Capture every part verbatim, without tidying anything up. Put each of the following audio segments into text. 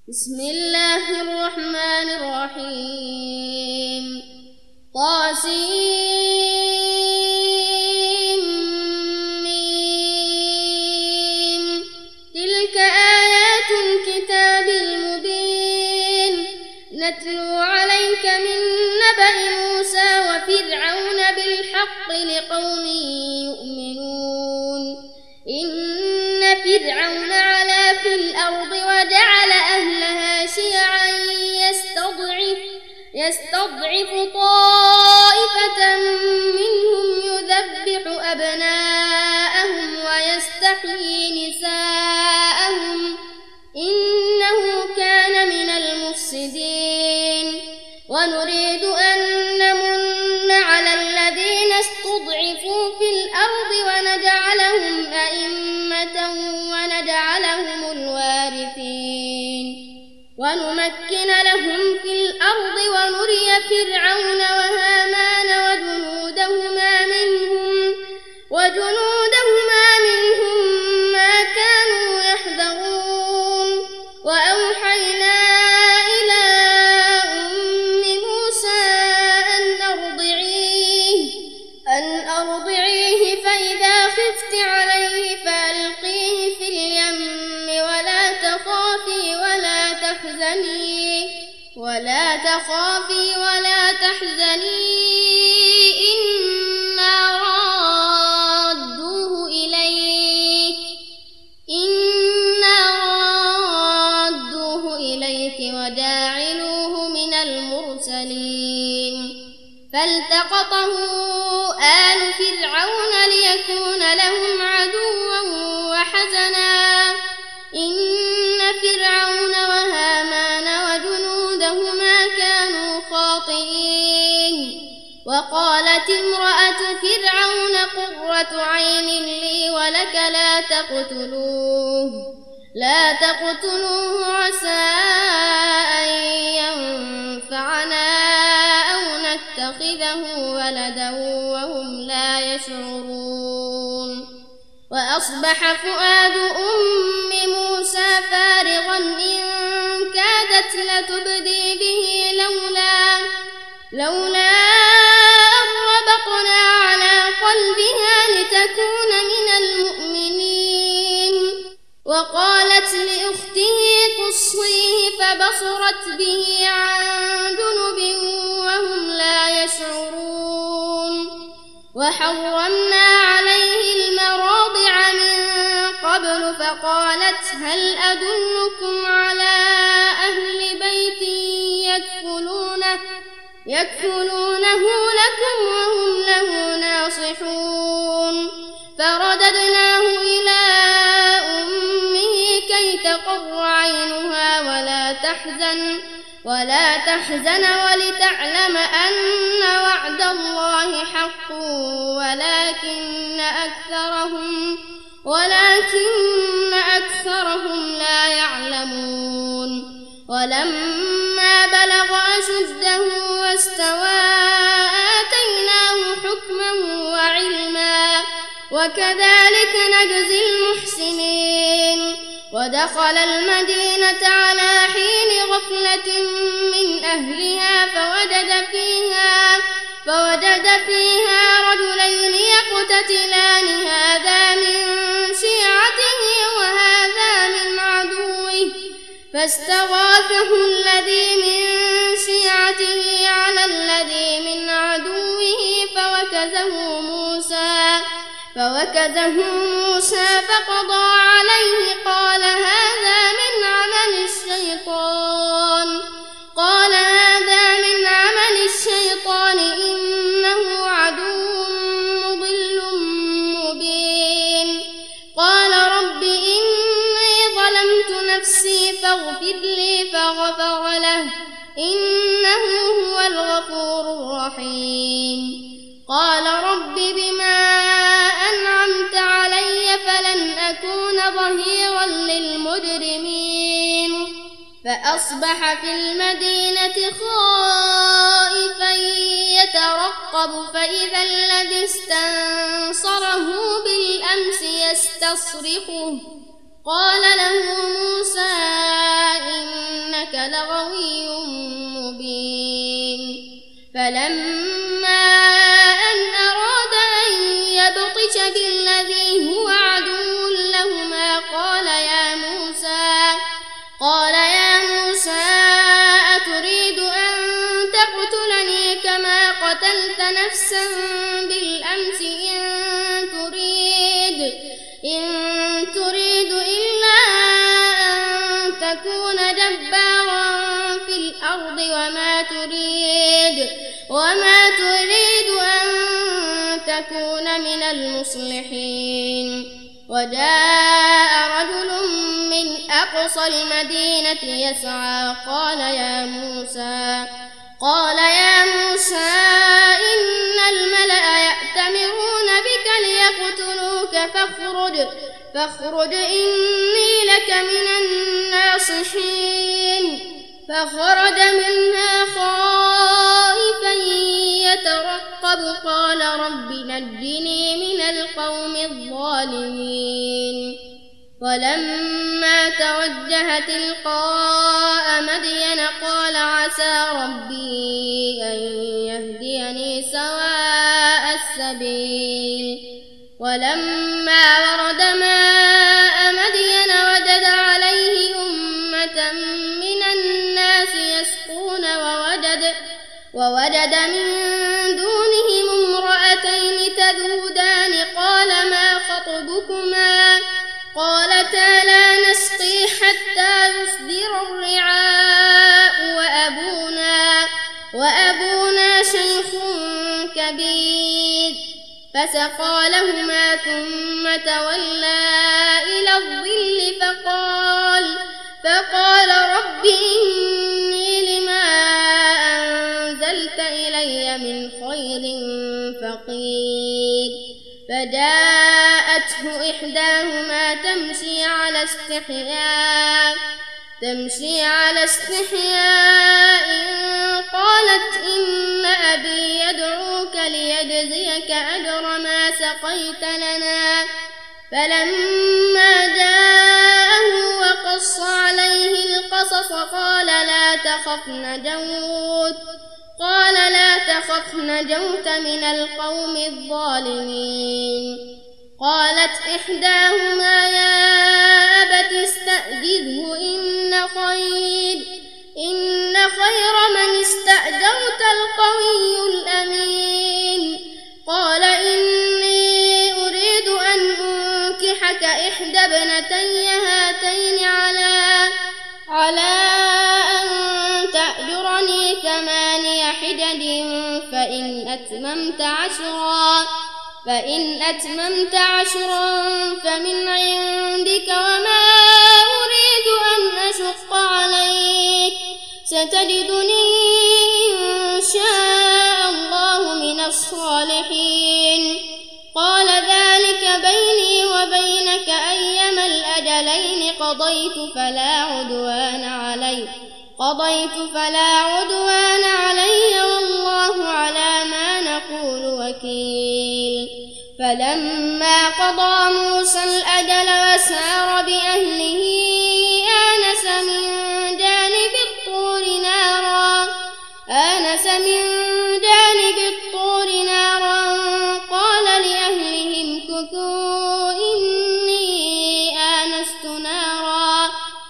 بسم الله الرحمن الرحيم طاسيم تلك آيات الكتاب المبين نتلو عليك من نبأ موسى وفرعون بالحق لقوم يؤمنون إن فرعون علا في الأرض وجعل أهلها شيعا يستضعف, يستضعف طائفة منهم يذبح أبناءهم ويستحيي نساءهم إنه كان من المفسدين ونريد أن نمن على الذين استضعفوا في الأرض ونجعلهم أئمة ونجعلهم الوارثين ونمكن لهم في الأرض ونري فرعون وهامان وجنودهما منهم وجنودهما منهم ما كانوا يحذرون وأوحينا إلى أم موسى أن أرضعيه أن أرضعيه فإذا خفت عليه فألقيه في اليم ولا تخافي ولا تحزني ولا تخافي ولا تحزني إنا رادوه إليك إنا رادوه إليك وجاعلوه من المرسلين فالتقطه آل فرعون ليكون لهم عدوا وحزنا إن فرعون وهامان وجنودهما كانوا خاطئين وقالت امرأة فرعون قرة عين لي ولك لا تقتلوه لا تقتلوه عسى أن ينفعنا أو نتخذه ولدا وهم لا يشعرون وأصبح فؤاد أم موسى فارغا إن كادت لتبدي به لولا لولا أن ربطنا على قلبها لتكون من المؤمنين وقالت لأخته قصيه فبصرت به عن جنب وهم لا يشعرون وحرمنا عليه المراضع من قبل فقالت هل أدلكم على أهل بيت يكفلونه يكفلونه لكم وهم له ناصحون فرددناه إلى أمه كي تقر عينها ولا تحزن ولا تحزن ولتعلم أن وعد الله حق ولكن أكثرهم ولكن أكثرهم لا يعلمون ولما بلغ أشده واستوى آتيناه حكما وعلما وكذلك نجزي المحسنين ودخل المدينة على حين غفلة من أهلها فوجد فيها فوجد فيها رجلين يقتتلان هذا من شيعته وهذا من عدوه فاستغاثه الذي من شيعته على الذي من عدوه فوكزه موسى فوكزه موسى فقضى عليه قال هذا من عمل الشيطان قال هذا من عمل الشيطان إنه عدو مضل مبين قال رب إني ظلمت نفسي فاغفر لي فغفر له إنه هو الغفور الرحيم قال رب بما أنعمت علي فلن أكون ظهيرا للمجرمين فأصبح في المدينة خائفا يترقب فإذا الذي استنصره بالأمس يستصرخه قال له موسى إن لغوي مبين فلما أن أراد أن يبطش بالذي هو عدو لهما قال يا موسى قال يا موسى أتريد أن تقتلني كما قتلت نفسا بالأمس إن تريد إن تريد إلا أن تكون جبارا في الأرض وما تريد وما تريد أن تكون من المصلحين وجاء رجل من أقصى المدينة يسعى قال يا موسى قال يا موسى إن الملأ يأتمرون بك ليقتلوك فاخرج فاخرج إني لك من الناصحين فخرج منها خائفا يترقب قال رب نجني من القوم الظالمين ولما توجه تلقاء مدين قال عسى ربي أن يهديني سواء السبيل ولما ورد ماء مدين وجد عليه أمة من الناس يسقون ووجد, ووجد من دونهم امرأتين تذودان قال ما خطبكما قالتا لا نسقي حتى يصدر الرعاء وأبونا, وأبونا شيخ كبير فسقى لهما ثم تولى إلى الظل فقال, فقال رب إني لما أنزلت إلي من خير فقير فجاءته إحداهما تمشي على استحياء تمشي على استحياء قالت إن أبي يدعوك ليجزيك أجر ما سقيت لنا فلما جاءه وقص عليه القصص قال لا تخف نجوت قال لا تخف نجوت من القوم الظالمين قالت إحداهما يا أبت استأجره إن خير إن خير من استأجرت القوي الأمين قال إني أريد أن أنكحك إحدى ابنتي هاتين على على أن تأجرني ثماني حجج فإن أتممت عشرا فإن أتممت عشرا فمن عندك وما أريد أن أشق عليك ستجدني إن شاء الله من الصالحين قال ذلك بيني وبينك أيما الأجلين قضيت فلا عدوان علي قضيت فلا عدوان علي والله على ما نقول وكيل فلما قضى موسى الأجل وسار بأهله آنس من جانب الطور نارا آنس من جانب الطور نارا قال لأهلهم كثوا إني آنست نارا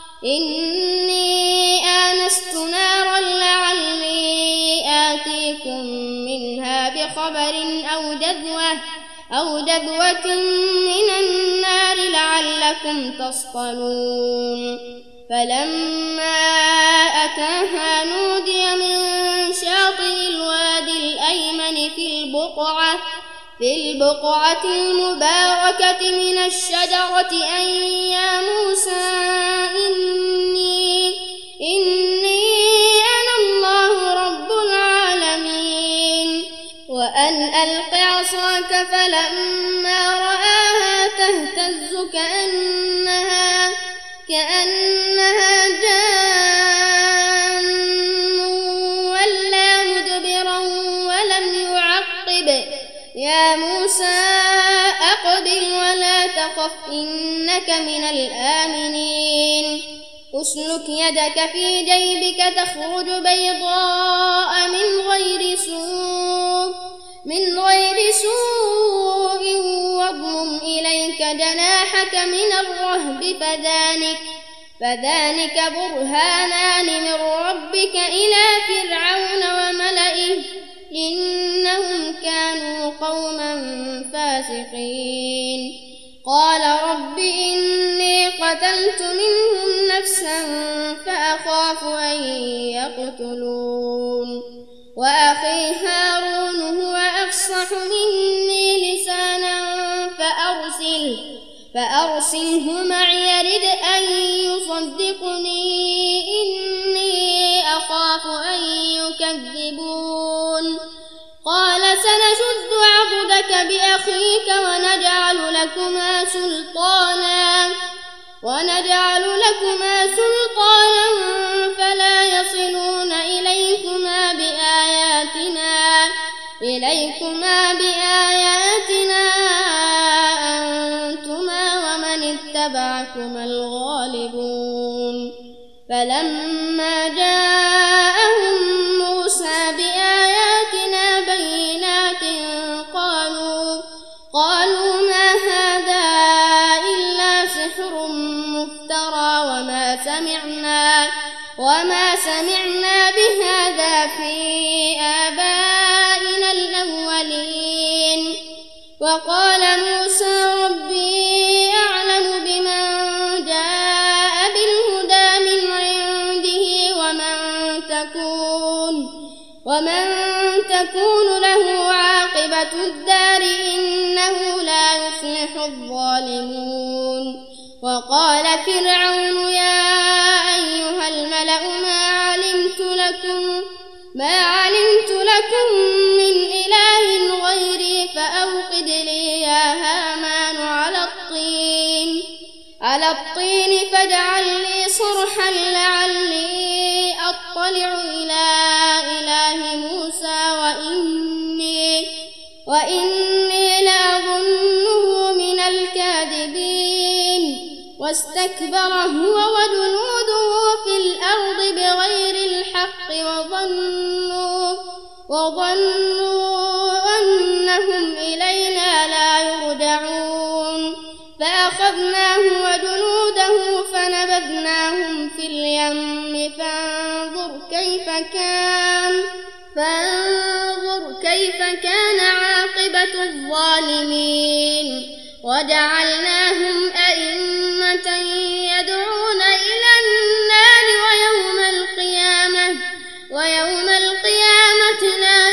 إني آنست نارا لعلي آتيكم منها بخبر أو جذوة أو جذوة من النار لعلكم تصطلون فلما أتاها نودي من شاطئ الوادي الأيمن في البقعة في البقعة المباركة من الشجرة أن يا موسى إني إني أنا الله رب العالمين وأن ألق عصاك فلما رآها تهتز كأنها كأنها جان ولا مدبرا ولم يعقب يا موسى أقبل ولا تخف إنك من الآمنين يدك في جيبك تخرج بيضاء من غير سوء من غير سوء واضمم إليك جناحك من الرهب فذلك فذلك برهانان من ربك إلى فرعون وملئه إنهم كانوا قوما فاسقين قال رب إني قتلت منهم نفسا فأخاف أن يقتلون وأخي هارون هو أفصح مني لسانا فأرسل فأرسله معي يرد أن يصدقني إني أخاف أن يكذبون قال سنشد عضدك بأخيك ونجعل لكما سلطانا ونجعل لكما سلطانا فلا يصلون إليكما بآياتنا إليكما بآياتنا أنتما ومن اتبعكما الغالبون فلما جاءهم موسى بآياتنا بينات قالوا قالوا ما هذا إلا سحر مفترى وما سمعنا وما سمعنا بهذا في آبائنا الأولين وقال موسى ربي أعلم بمن جاء بالهدى من عنده ومن تكون ومن تكون له عاقبة الدار إنه لا يفلح الظالمون وقال فرعون يا أيها الملأ ما علمت لكم ما علمت لكم من إله غيري فأوقد لي يا هامان على الطين على الطين فاجعل لي صرحا لعلي أطلع إلى إله موسى وإني وإني لأظنه من الكاذبين واستكبر هو وجنوده في الأرض بغير الحق وظنوا وظنوا أنهم إلينا لا يرجعون فأخذناه وجنوده فنبذناهم في اليم فانظر كيف كان فانظر كيف كان عاقبة الظالمين وجعلناهم أئمة يدعون إلى النار ويوم القيامة ويوم القيامة لا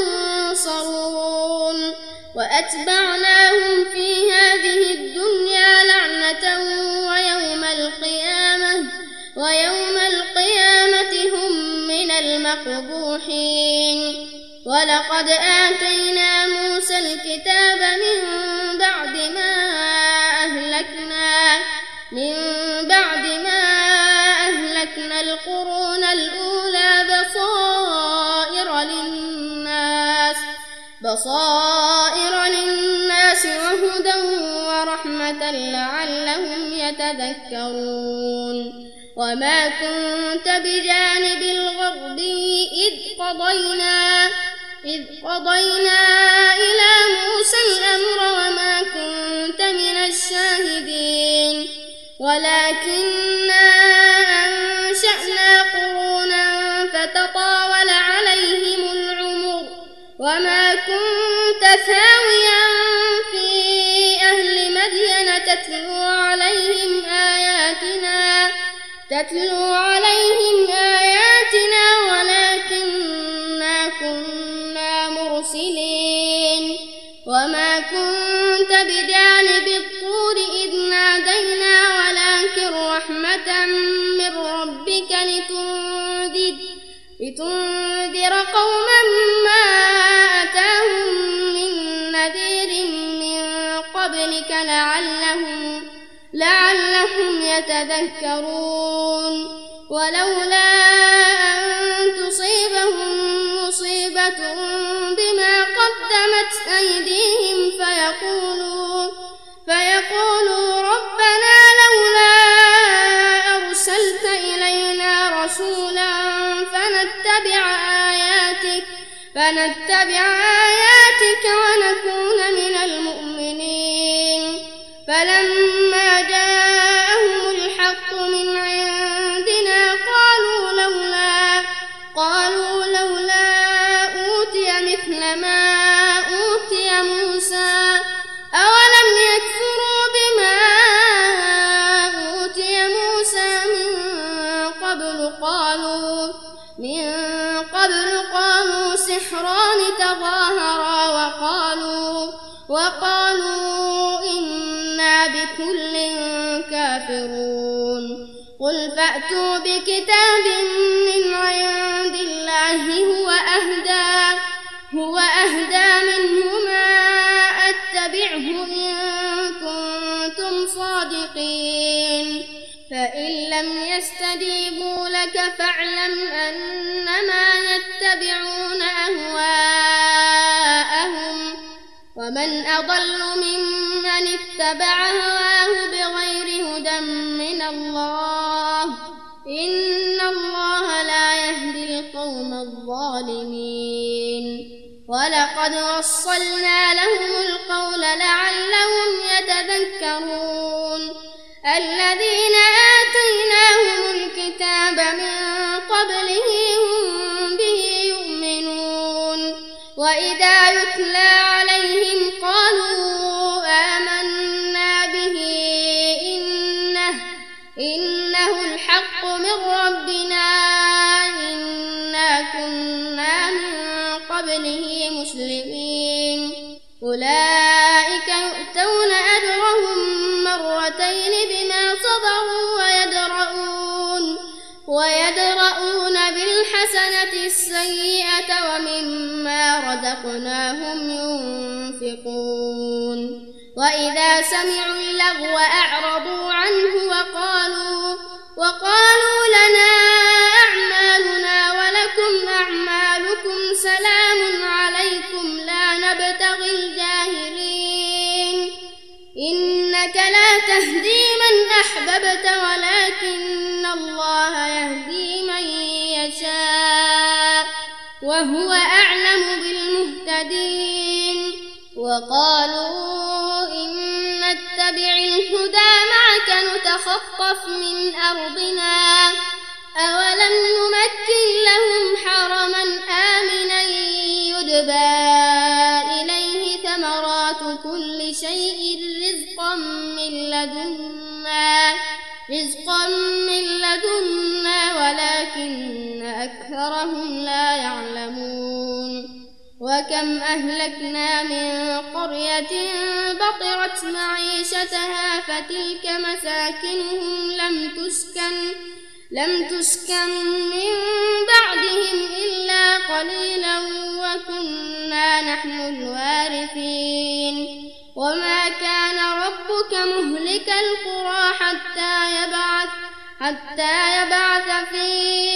ينصرون وأتبعناهم في هذه الدنيا لعنة ويوم القيامة ويوم القيامة هم من المقبوحين ولقد آتينا موسى الكتاب من بعد ما أهلكنا من بعد ما أهلكنا القرون الأولى بصائر للناس بصائر للناس وهدى ورحمة لعلهم يتذكرون وما كنت بجانب الغربي إذ قضينا إذ قضينا إلى موسى الأمر وما كنت من الشاهدين ولكننا أنشأنا قرونا فتطاول عليهم العمر وما كنت ثاويا في أهل مدين تتلو عليهم آياتنا تتلو عليهم آياتنا ولكننا كنا مرسلين وما كنت بجانب الطور إذ نادينا ولكن رحمة من ربك لتنذر لتنذر قوما ما أتاهم من نذير من قبلك لعلهم لعلهم يتذكرون ولولا أن تصيبهم مصيبة بما قدمت أيديهم فيقولوا فيقولوا ربنا لولا أرسلت إلينا رسولا فنتبع آياتك فنتبع آياتك ونكون من المؤمنين فلما جاءهم الحق من عندنا قالوا لولا قالوا لولا أوتي مثل ما أوتي موسى أولم يكفروا بما أوتي موسى من قبل قالوا من قبل قالوا سحران تظاهرا وقالوا وقالوا إنا بكل كافرون قل فأتوا بكتاب من عند الله هو أهدى هو أهدى منهما أتبعه إن كنتم صادقين فإن لم يستجيبوا لك فاعلم أنما يتبعون أهواءهم ومن أضل ممن اتبع هواه بغير هدى من الله إن الله لا يهدي القوم الظالمين ولقد وصلنا لهم القول لعلهم يتذكرون الذين آتيناهم الكتاب من قبله هم به يؤمنون وإذا يتلى عليهم قالوا آمنا به إنه, إنه الحق من ربنا إنا كنا من قبله مسلمين أولئك يؤتون أجرهم مرتين بما صبروا ويدرؤون ويدرؤون بالحسنة السيئة ومما رزقناهم ينفقون وإذا سمعوا اللغو أعرضوا عنه وقالوا وقالوا لنا أعمالنا ولكم أعمالكم سلام عليكم لا نبتغي الجاهلين إنك لا تهدي من أحببت ولكن الله يهدي من يشاء وهو أعلم بالمهتدين وقالوا إن نتبع الهدى معك نتخطف من أرضنا أولم نمكن لهم حرما آمنا يجبى إليه ثمرات كل شيء رزقا من لدنا رزقا من لدنا ولكن أكثرهم لا يعلمون وكم أهلكنا من قرية بطرت معيشتها فتلك مساكنهم لم تسكن لم تسكن من بعدهم إلا قليلا وكنا نحن الوارثين وما كان ربك مهلك القرى حتى يبعث حتى يبعث في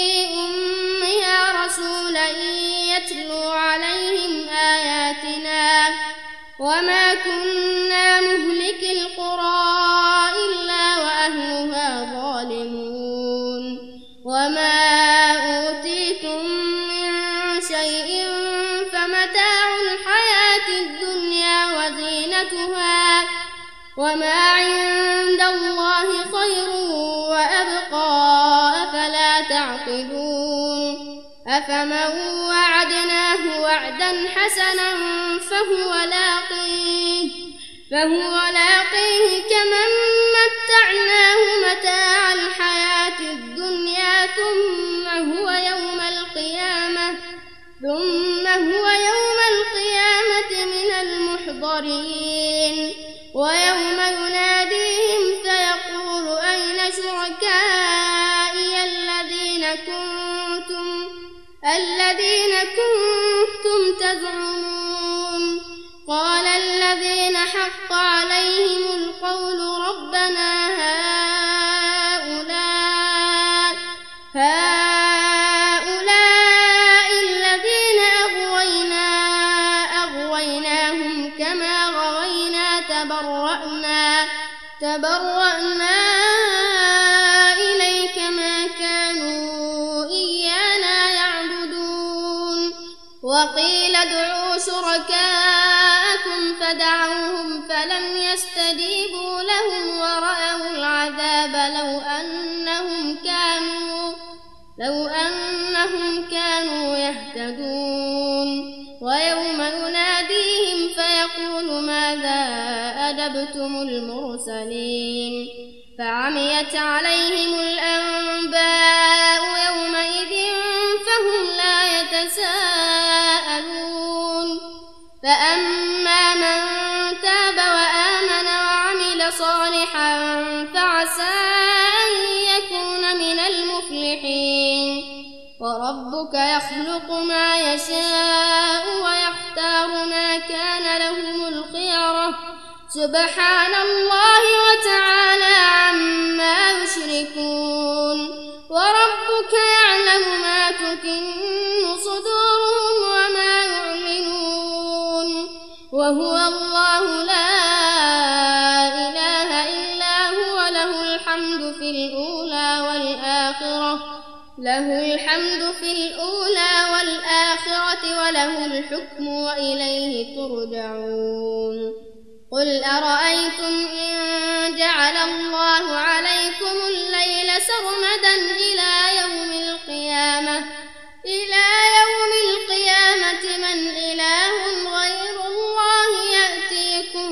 أمها رسولا يتلو عليهم آياتنا وما كنا مهلك القرى إلا وأهلها ظالمون وما أوتيتم من شيء فمتاع الحياة الدنيا وزينتها وما عند الله خير وأبقى أفلا تعقلون أفمن وعدناه وعدا حسنا فهو لاقيه فهو لاقيه كمن متعناه متاع الحياة الدنيا ثم هو يوم القيامة ثم هو يوم القيامة من المحضرين ويوم يناديهم فيقول أين شركائي الذين كنتم الذين كنتم تزعمون قال الذين حق عليهم القول ربنا هؤلاء هؤلاء الذين أغوينا أغويناهم كما غوينا تبرأنا تبرأنا إليك ما كانوا وقيل ادعوا شركاءكم فدعوهم فلم يستجيبوا لهم ورأوا العذاب لو أنهم كانوا لو أنهم كانوا يهتدون ويوم يناديهم فيقول ماذا أجبتم المرسلين فعميت عليهم الأنباء يومئذ فهم لا يتساءلون فأما من تاب وآمن وعمل صالحا فعسى أن يكون من المفلحين وربك يخلق ما يشاء ويختار ما كان لهم الخيرة سبحان الله وتعالى عما يشركون وربك يعلم ما تكن صدورهم وما يعلنون وهو الله لا إله إلا هو له الحمد في الأولى والآخرة له الحمد في الأولى والآخرة وله الحكم وإليه ترجعون قل أرأيتم إن جعل الله عليكم الليل سرمدا إلى يوم القيامة إلى يوم القيامة من إله غير الله يأتيكم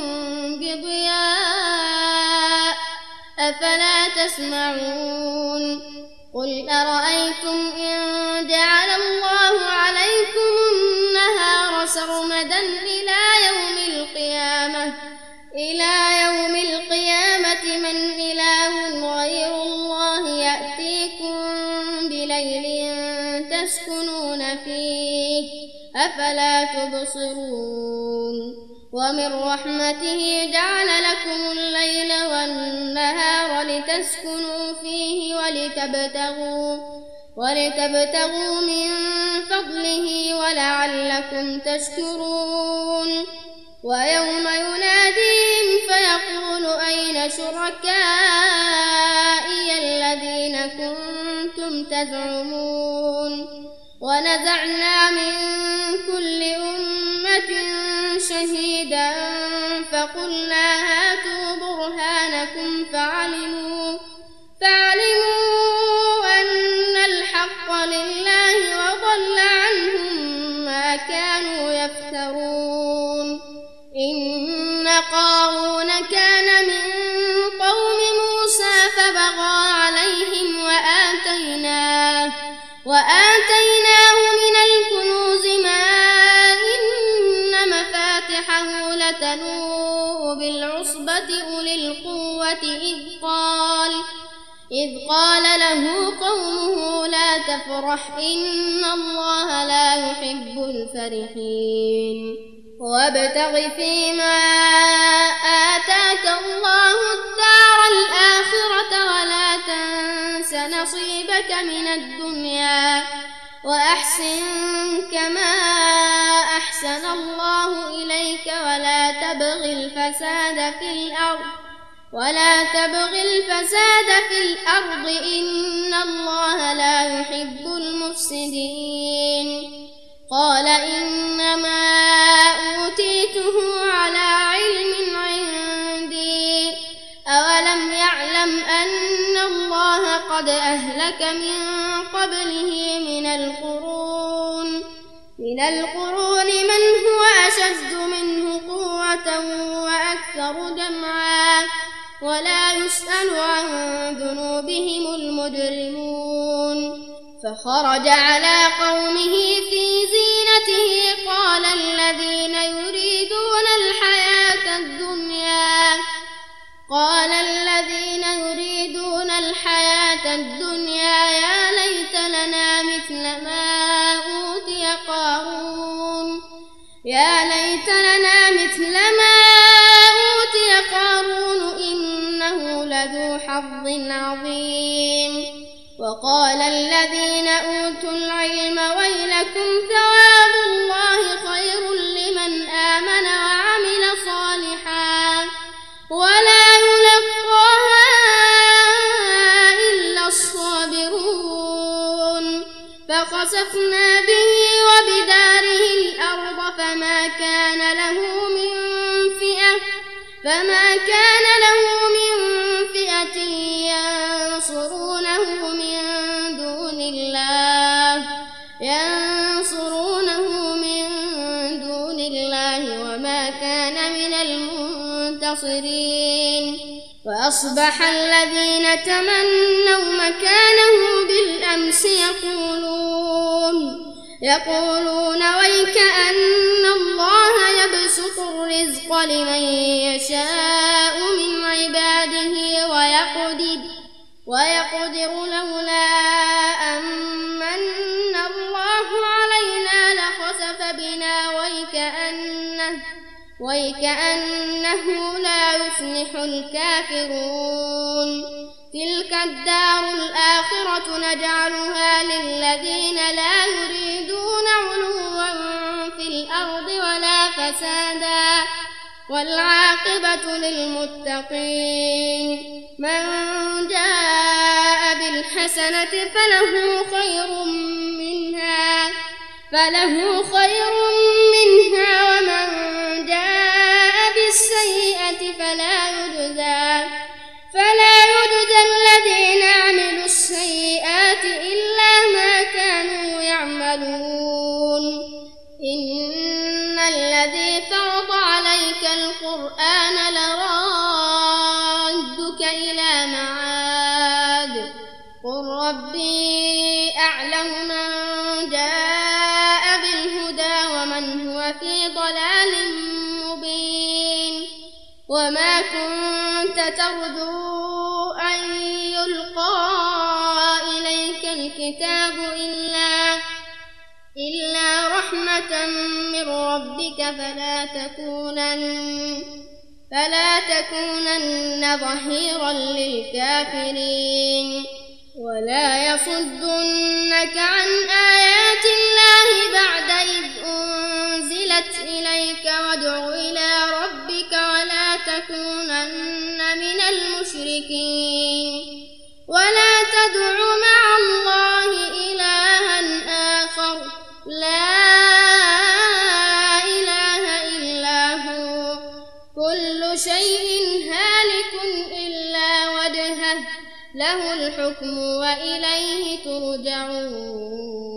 بضياء أفلا تسمعون قل أرأيتم إن جعل الله عليكم النهار سرمدا إلى يوم القيامة إلى يوم القيامة من إله غير الله يأتيكم بليل تسكنون فيه أفلا تبصرون ومن رحمته جعل لكم الليل والنهار لتسكنوا فيه ولتبتغوا ولتبتغوا من فضله ولعلكم تشكرون ويوم يناديهم فيقول أين شركائي الذين كنتم تزعمون ونزعنا من كل أمة شهيدا فقلنا هاتوا برهانكم فعلموا فعلموا أن الحق لله وضل عنهم ما كانوا يفترون إن قارون كان من قوم موسى فبغى عليهم وآتيناه وآتيناه من الكنوز ما إن مفاتحه لتنوء بالعصبة أولي القوة إذ قال إذ قال له قومه لا تفرح إن الله لا يحب الفرحين وابتغ فيما آتاك الله الدار الآخرة ولا تنس نصيبك من الدنيا وأحسن كما أحسن الله إليك ولا تبغ الفساد في الأرض ولا تبغ الفساد في الأرض إن الله لا يحب المفسدين قال إنما أوتيته على علم عندي أولم يعلم أن الله قد أهلك من قبله من القرون من القرون من هو أشد منه قوة وأكثر جمعا ولا يسأل عن ذنوبهم المجرمون فخرج على قومه في زينته قال الذين يريدون الحياة الدنيا قال الذين يريدون الحياة الدنيا يا ليت لنا مثل ما أوتي قارون يا ليت لنا مثل ما أوتي قارون إنه لذو حظ عظيم وقال الذين أوتوا العلم ويلكم ثواب الله خير لمن آمن وعمل صالحا ولا يلقاها إلا الصابرون فخسفنا به وبداره الأرض فما كان له من فئة فما كان له من فئة ينصرونه من دون الله ينصرونه من دون الله وما كان من المنتصرين. وأصبح الذين تمنوا مكانه بالأمس يقولون يقولون ويكأن الله يبسط الرزق لمن يشاء من عباده ويقدر ويقدر لولا أمن الله علينا لخسف بنا ويكأنه ويكأنه لا يفلح الكافرون. تلك الدار الآخرة نجعلها للذين لا يريدون علوا في الأرض ولا فسادا والعاقبة للمتقين. من جاء بالحسنة فله خير منها فله خير منها ومن جاء بالسيئة فلا يجزى فلا يجزى الذين عملوا السيئات إلا ما كانوا يعملون. إن الذي فرض عليك القرآن لرادك إلى معاد قل ربي أعلم من جاء بالهدى ومن هو في ضلال مبين. وما كنت ترجو أن يلقى إليك الكتاب إلا إلا رحمة من ربك فلا تكونن فلا تكونن ظهيرا للكافرين. ولا يصدنك عن آيات الله بعد إذ أنزلت إليك وادع إلى ربك ولا تكونن من المشركين. ولا تدع مع الله إلها آخر لا إله إلا هو كل شيء هالك إلا وجهه له الحكم وإليه ترجعون.